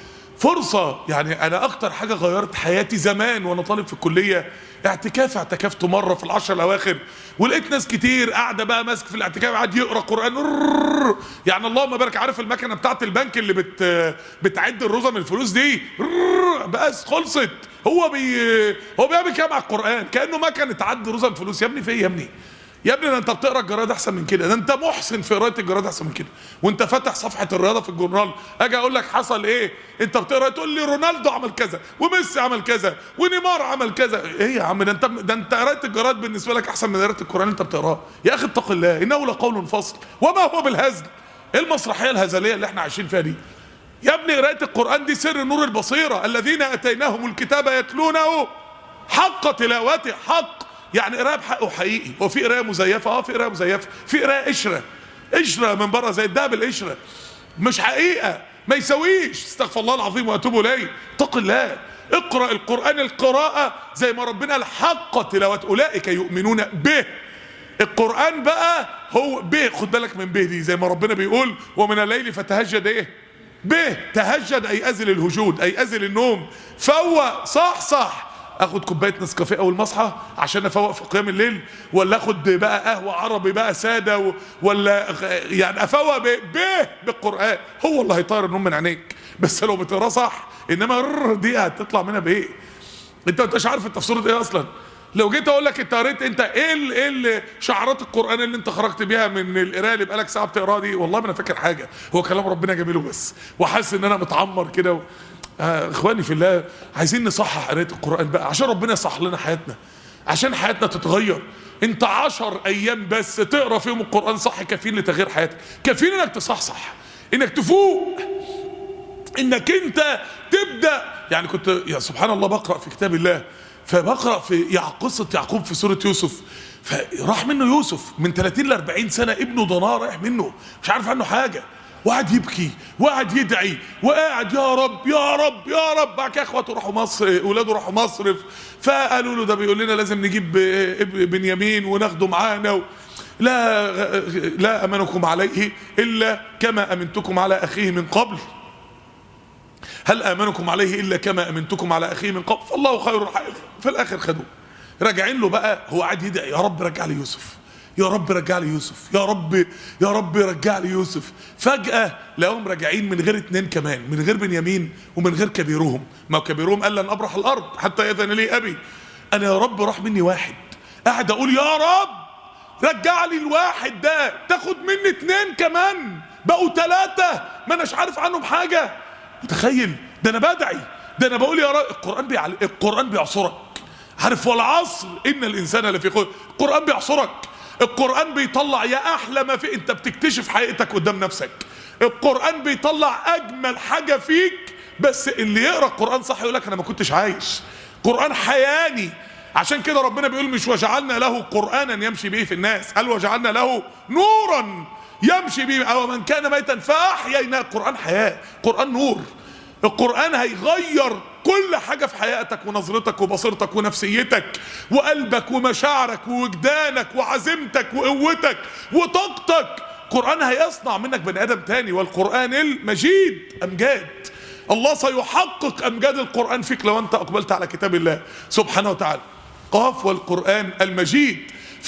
فرصة. يعني انا اكتر حاجة غيرت حياتي زمان وانا طالب في الكلية اعتكفت مرة في العشر الاواخر، ولقيت ناس كتير قاعدة بقى ماسك في الاعتكاف قاعد يقرأ قرآن. يعني اللهم بارك، عارف المكنة بتاعت البنك اللي بتعد الرزم الفلوس دي بس خلصت. هو بيعمل كده مع القرآن كأنه مكنة تعد رزم فلوس. يا ابني في ايه يا ابني؟ يا ابني ده انت بتقرا الجرائد احسن من كده، ده انت محسن في قراءه الجرائد احسن من كده، وانت فاتح صفحه الرياضه في الجورنال اجي اقول لك حصل ايه، انت بتقرا تقول لي رونالدو عمل كذا وميسي عمل كذا ونيمار عمل كذا. ايه يا عم؟ ده انت قراءه الجرائد بالنسبه لك احسن من قراءه القران اللي انت بتقراه. يا اخي اتق الله، انه لقول فصل وما هو بالهزل. ايه المسرحيه الهزليه اللي احنا عايشين فيها دي؟ يا ابني قراءه القران دي سر نور البصيره، الذين اتيناهم الكتاب يتلونه حق تلاوته. حق يعني قرايه بحقه حقيقي. هو في قرايه مزيفه؟ في قرايه مزيفه، في قرايه قشره من بره زي الدهب القشره، مش حقيقه، ما يسويش. استغفر الله العظيم واتوب اليه. اتق الله، اقرا القران القراءه زي ما ربنا قال حق تلاوته، اولئك يؤمنون به. القران بقى هو به، خد بالك من به دي، زي ما ربنا بيقول ومن الليل فتهجد ايه به. تهجد اي ازل الهجود، اي ازل النوم. فوق صح اخد كوبايه نسكافيه اول ما اصحى عشان افوق في قيام الليل، ولا اخد بقى قهوه عربي بقى ساده ولا يعني افوق بالقران. هو اللي هيطير النوم من عينيك بس لو بتقراه صح. انما دي هتطلع منها بايه؟ انت مش عارف انت في سوره ايه اصلا. لو جيت اقول لك انت قريت انت ايه شعارات القران اللي انت خرجت بيها من القرايه اللي بقالك ساعه بتقراها دي، والله ما انا فاكر حاجه. هو كلام ربنا جميله بس، وحاسس ان انا متعمر كده اخواني في الله، عايزين نصحح قرايه القران بقى عشان ربنا يصحح لنا حياتنا، عشان حياتنا تتغير. انت 10 ايام بس تقرا فيهم القران صح كافيين لتغيير حياتك، كافيين انك تصحصح، انك تفوق، انك انت تبدا. يعني كنت يا سبحان الله بقرا في كتاب الله، فبقرا في قصه يعقوب في سوره يوسف، فراح منه يوسف من 30 ل 40 سنه، ابنه ضناه رايح منه مش عارف عنه حاجه، وقعد يبكي وقعد يدعي وقاعد يا رب يا رب يا رب. بعد كده اخواته راحوا مصر، اولاده راحوا مصر، فقالوا له ده بيقول لنا لازم نجيب بنيامين وناخده معانا لا امنكم عليه الا كما امنتكم على اخيه من قبل، هل امنكم عليه الا كما امنتكم على اخيه من قبل فالله خير حافظ. في الاخر خدوه راجعين له بقى، هو قاعد يدعي يا رب رجع لي يوسف، يا رب رجع لي يوسف، يا رب يا رب رجع لي يوسف. فجأة لقوهم راجعين من غير 2 كمان، من غير بنيامين ومن غير كبيرهم. ما كبيرهم قال لن ابرح الارض حتى يأذن لي ابي. انا يا رب راح مني واحد، قاعد اقول يا رب رجع لي الواحد ده، تاخد مني 2 كمان بقوا 3، ما اناش عارف عنهم حاجة. متخيل؟ ده انا بدعي، ده انا بقول يا رب. القرآن بيعصرك، عارف؟ والعصر ان الانسان لفي خسر. القرآن بيعصرك، القرآن بيطلع يا احلى ما في، انت بتكتشف حقيقتك قدام نفسك. القرآن بيطلع اجمل حاجة فيك، بس اللي يقرأ القرآن صح يقول لك انا ما كنتش عايش. قرآن حياني. عشان كده ربنا بيقول مش وجعلنا له قرآنا يمشي به في الناس، قال وجعلنا له نورا يمشي به، او من كان ميتا فاحييناه. القرآن حياة، القرآن نور. القرآن هيغير كل حاجة في حياتك ونظرتك وبصيرتك ونفسيتك وقلبك ومشاعرك ووجدانك وعزيمتك وقوتك وطاقتك. القرآن هيصنع منك بني آدم تاني. والقرآن المجيد أمجاد، الله سيحقق أمجاد القرآن فيك لو أنت أقبلت على كتاب الله سبحانه وتعالى. قاف والقرآن المجيد.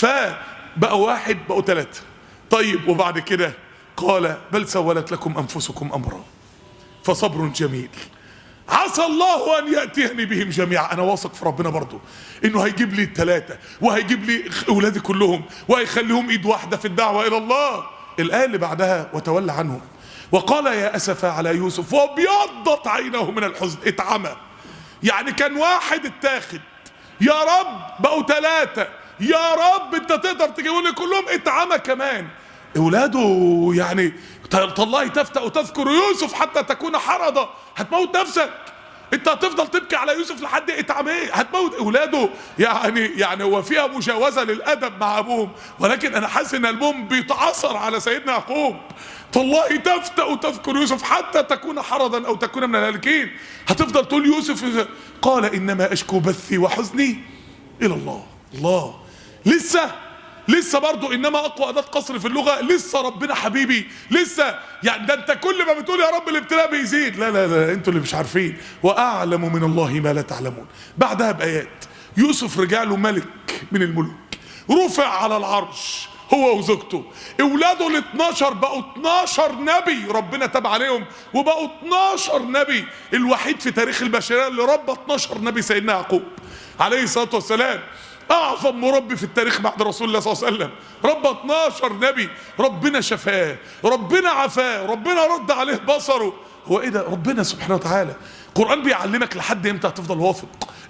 فبقوا 1 بقوا 3. طيب وبعد كده قال بل سولت لكم أنفسكم أمرا فصبر جميل عسى الله ان ياتيني بهم جميعا. انا واثق في ربنا برضو انه هيجيب لي ال3 وهيجيب لي اولادي كلهم وهيخليهم ايد واحده في الدعوه الى الله. الايه اللي بعدها وتولى عنهم وقال يا اسفا على يوسف وابيضت عينه من الحزن. اتعمى، يعني كان 1 اتاخد، يا رب بقوا 3، يا رب انت تقدر تجيبوا لي كلهم. اتعمى كمان. اولاده يعني تالله تفتأ وتذكر يوسف حتى تكون حرضة. هتموت نفسك، انت هتفضل تبكي على يوسف لحد اتعمى، هتموت اولاده. يعني هو فيها مجاوزة للادب مع ابوهم، ولكن انا حاسس ان قلبهم بيتعصر على سيدنا يعقوب. تالله تفتأ وتذكر يوسف حتى تكون حرضا او تكون من الهالكين. هتفضل تقول يوسف. قال انما اشكو بثي وحزني الى الله. الله لسه لسه برضو انما اقوى اداة قصر في اللغة، لسه ربنا حبيبي، لسه يعني ده انت كل ما بتقول يا رب الابتلاء بيزيد. لا لا لا، انتوا اللي مش عارفين. واعلم من الله ما لا تعلمون. بعدها بايات يوسف رجع له ملك من الملوك، رفع على العرش هو وزوجته، اولاده ال 12 بقوا 12 نبي ربنا تاب عليهم، وبقوا 12 نبي. الوحيد في تاريخ البشريه اللي ربى 12 نبي سيدنا يعقوب عليه الصلاه والسلام، اعظم مربي في التاريخ بعد رسول الله صلى الله عليه وسلم، ربى 12 نبي. ربنا شفاه، ربنا عفاه، ربنا رد عليه بصره. هو ايه ده؟ ربنا سبحانه وتعالى. القرآن بيعلمك لحد امتى هتفضل واثق.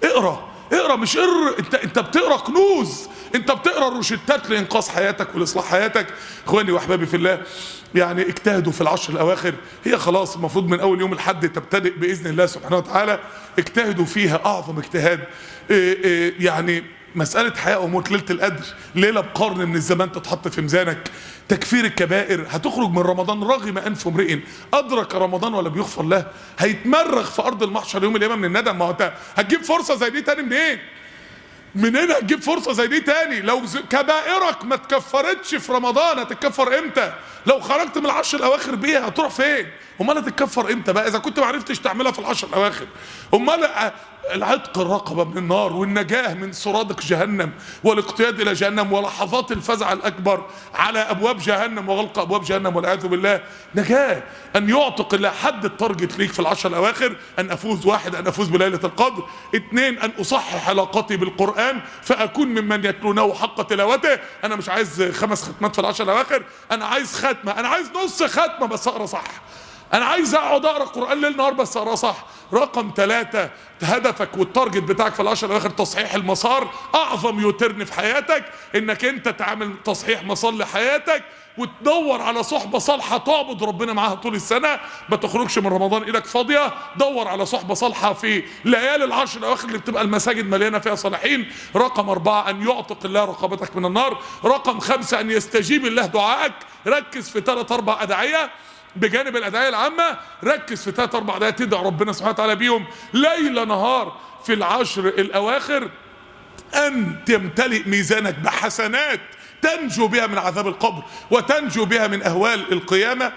اقرا مش انت بتقرا كنوز، انت بتقرا روشتات لانقاذ حياتك ولاصلاح حياتك. اخواني واحبابي في الله، يعني اجتهدوا في العشر الاواخر، هي خلاص المفروض من اول يوم الحد تبتدئ باذن الله سبحانه وتعالى. اجتهدوا فيها اعظم اجتهاد. يعني مسألة حياة وموت، ليلة القدر ليلة بقرن من الزمان تتحط في ميزانك. تكفير الكبائر، هتخرج من رمضان رغم أنف امرئ أدرك رمضان ولا بيغفر له، هيتمرغ في أرض المحشر يوم القيامة من الندم. ما هو أنت هتجيب فرصة زي دي تاني منين؟ منين هتجيب فرصة زي دي تاني؟ لو كبائرك ما تكفرتش في رمضان هتتكفر امتى؟ لو خرجت من العشر الاواخر بيها هتروح فين؟ امال هتتكفر امتى بقى اذا كنت ما عرفتش تعملها في العشر الاواخر؟ امال العتق الرقبه من النار والنجاه من سرادق جهنم والاقتياد الى جهنم ولحظات الفزع الاكبر على ابواب جهنم وغلق ابواب جهنم والعياذ بالله، نجاه ان يعتق الله. حد التارجت ليك في العشر الاواخر ان افوز: واحد، ان افوز بليله القدر. اثنين، ان اصحح علاقتي بالقران فاكون ممن يتلونه حق تلاوته. انا مش عايز 5 ختمات في العشر الاواخر، انا عايز ختمه، انا عايز نص ختمه بس اقرا صح، انا عايز اقعد اقرا قران ليل نهار بس اقرا صح. رقم 3، هدفك والتارجت بتاعك في العشر الاواخر تصحيح المسار. اعظم يوترن في حياتك انك انت تعمل تصحيح مسار لحياتك وتدور على صحبه صالحه تعبد ربنا معاها طول السنه، ما تخرجش من رمضان ايدك فاضيه. دور على صحبه صالحه في ليالي العشر الاواخر اللي بتبقى المساجد مليانه فيها صالحين. رقم 4، ان يعتق الله رقبتك من النار. رقم 5، ان يستجيب الله دعائك. ركز في 3-4 ادعيه بجانب الادعيه العامه، ركز في 3-4 ادعيه تدعي ربنا سبحانه وتعالى بيهم ليل نهار في العشر الاواخر، ان تمتلئ ميزانك بحسنات تنجو بها من عذاب القبر وتنجو بها من اهوال القيامه.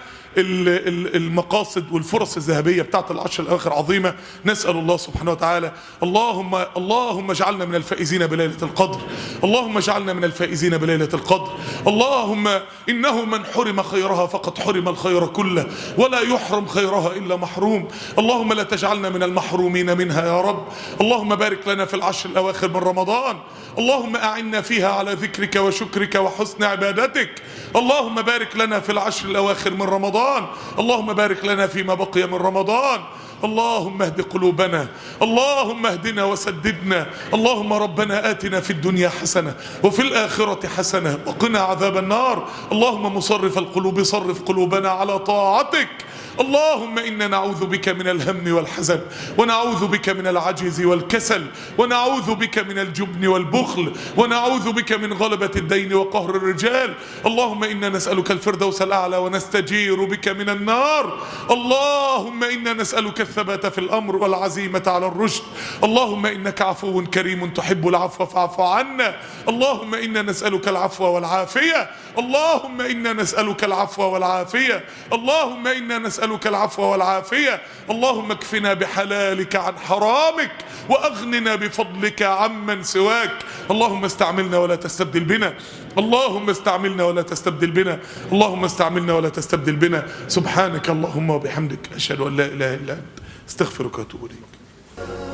المقاصد والفرص الذهبيه بتاعت العشر الاواخر عظيمه. نسال الله سبحانه وتعالى اللهم اجعلنا من الفائزين بليله القدر، اللهم اجعلنا من الفائزين بليله القدر. اللهم انه من حرم خيرها فقد حرم الخير كله ولا يحرم خيرها الا محروم. اللهم لا تجعلنا من المحرومين منها يا رب. اللهم بارك لنا في العشر الاواخر من رمضان، اللهم اعنا فيها على ذكرك وشكرك وحسن عبادتك. اللهم بارك لنا في العشر الاواخر من رمضان، اللهم بارك لنا فيما بقي من رمضان. اللهم اهد قلوبنا، اللهم اهدنا وسددنا. اللهم ربنا آتنا في الدنيا حسنة وفي الآخرة حسنة وقنا عذاب النار. اللهم مصرف القلوب صرف قلوبنا على طاعتك. اللهم إنا نعوذ بك من الهم والحزن، ونعوذ بك من العجز والكسل، ونعوذ بك من الجبن والبخل، ونعوذ بك من غلبة الدين وقهر الرجال. اللهم إنا نسألك الفردوس الأعلى ونستجير بك من النار. اللهم إنا نسألك الثبات في الأمر والعزيمة على الرشد. اللهم إنك عفو كريم تحب العفو فاعف عنا. اللهم إنا نسألك العفو والعافية. اللهم إنا نسألك العفو والعافية. اللهم إنا نسألك العفو والعافية. اللهم اكفنا بحلالك عن حرامك وأغننا بفضلك عمن سواك. اللهم استعملنا ولا تستبدل بنا، اللهم استعملنا ولا تستبدل بنا، اللهم استعملنا ولا تستبدل بنا. سبحانك اللهم وبحمدك أشهد أن لا إله إلا أنت استغفرك وأتوب إليك.